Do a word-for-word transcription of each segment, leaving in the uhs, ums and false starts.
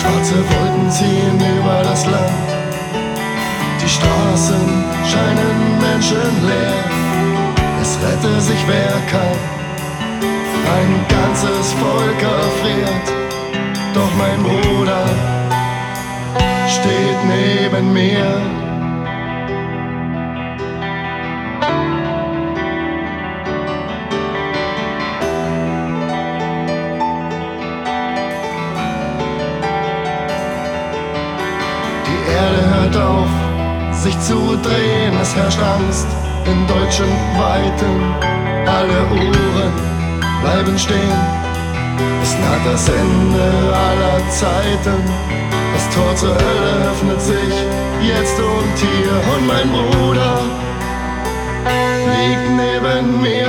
Schwarze Wolken ziehen über das Land, die Straßen scheinen menschenleer. Es rette sich wer kann, ein ganzes Volk erfriert. Doch mein Bruder steht neben mir. Die Erde hört auf, sich zu drehen, es herrscht Angst in deutschen Weiten. Alle Uhren bleiben stehen, es naht das Ende aller Zeiten. Das Tor zur Hölle öffnet sich jetzt und hier, und mein Bruder liegt neben mir.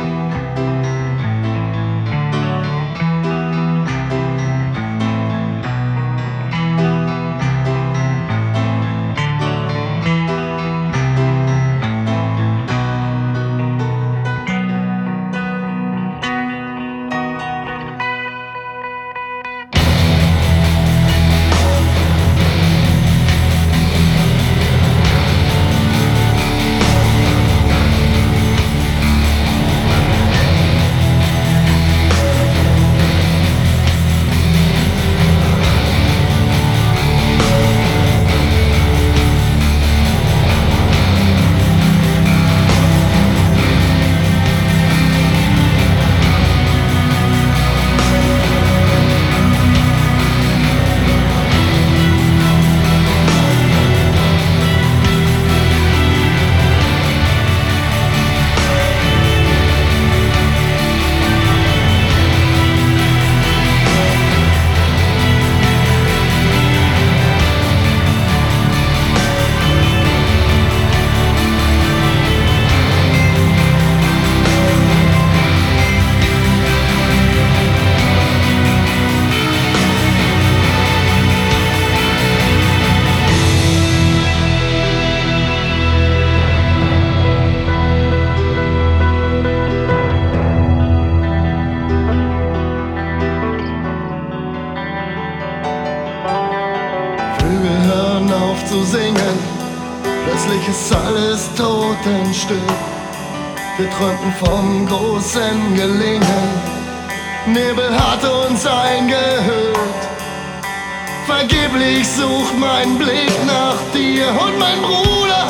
Zu singen, plötzlich ist alles totenstill. Wir träumten vom großen Gelingen, Nebel hat uns eingehüllt. Vergeblich sucht mein Blick nach dir, und mein Bruder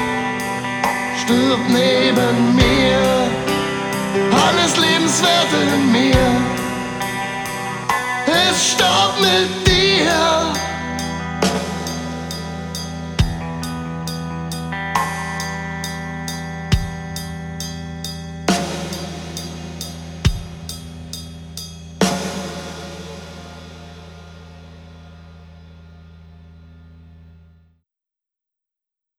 stirbt neben mir. Alles Lebenswerte in mir ist starb